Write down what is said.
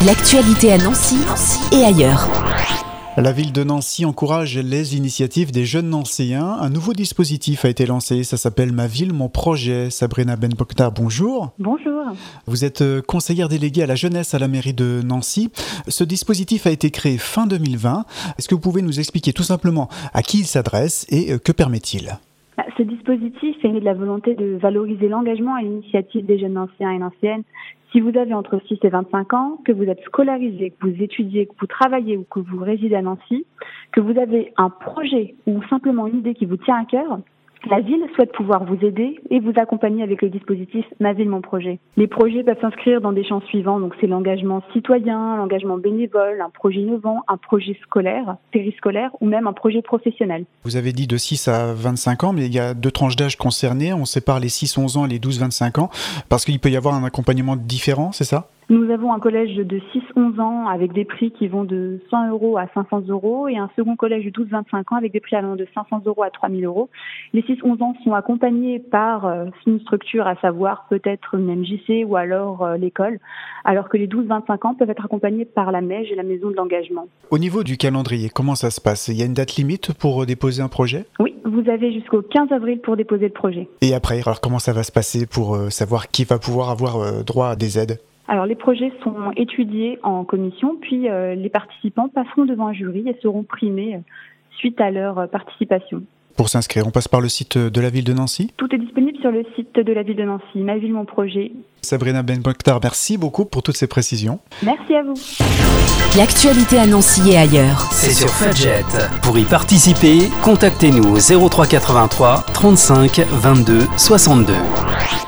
L'actualité à Nancy et ailleurs. La ville de Nancy encourage les initiatives des jeunes Nancéens. Un nouveau dispositif a été lancé, ça s'appelle Ma ville, mon projet. Sabrina Ben-Boktar, bonjour. Bonjour. Vous êtes conseillère déléguée à la jeunesse à la mairie de Nancy. Ce dispositif a été créé fin 2020. Est-ce que vous pouvez nous expliquer tout simplement à qui il s'adresse et que permet-il ? Ce dispositif est né de la volonté de valoriser l'engagement et l'initiative des jeunes Nancéens et Nancéennes. Si vous avez entre 6 et 25 ans, que vous êtes scolarisé, que vous étudiez, que vous travaillez ou que vous résidez à Nancy, que vous avez un projet ou simplement une idée qui vous tient à cœur, la ville souhaite pouvoir vous aider et vous accompagner avec le dispositif Ma ville, mon projet. Les projets peuvent s'inscrire dans des champs suivants, donc c'est l'engagement citoyen, l'engagement bénévole, un projet innovant, un projet scolaire, périscolaire ou même un projet professionnel. Vous avez dit de 6 à 25 ans, mais il y a deux tranches d'âge concernées. On sépare les 6-11 ans et les 12-25 ans parce qu'il peut y avoir un accompagnement différent, c'est ça ? Nous avons un collège de 6-11 ans avec des prix qui vont de 100 € à 500 € et un second collège de 12-25 ans avec des prix allant de 500 € à 3000 €. Les 6-11 ans sont accompagnés par une structure, à savoir peut-être une MJC ou alors l'école, alors que les 12-25 ans peuvent être accompagnés par la MEJ et la maison de l'engagement. Au niveau du calendrier, comment ça se passe ? Il y a une date limite pour déposer un projet ? Oui, vous avez jusqu'au 15 avril pour déposer le projet. Et après, alors comment ça va se passer pour savoir qui va pouvoir avoir droit à des aides ? Alors les projets sont étudiés en commission, puis les participants passeront devant un jury et seront primés suite à leur participation. Pour s'inscrire, on passe par le site de la ville de Nancy ? Tout est disponible sur le site de la ville de Nancy, Ma ville, mon projet. Sabrina Ben-Boktar, merci beaucoup pour toutes ces précisions. Merci à vous. L'actualité à Nancy et ailleurs. C'est sur Fudget. Pour y participer, contactez-nous au 03 83 35 22 62.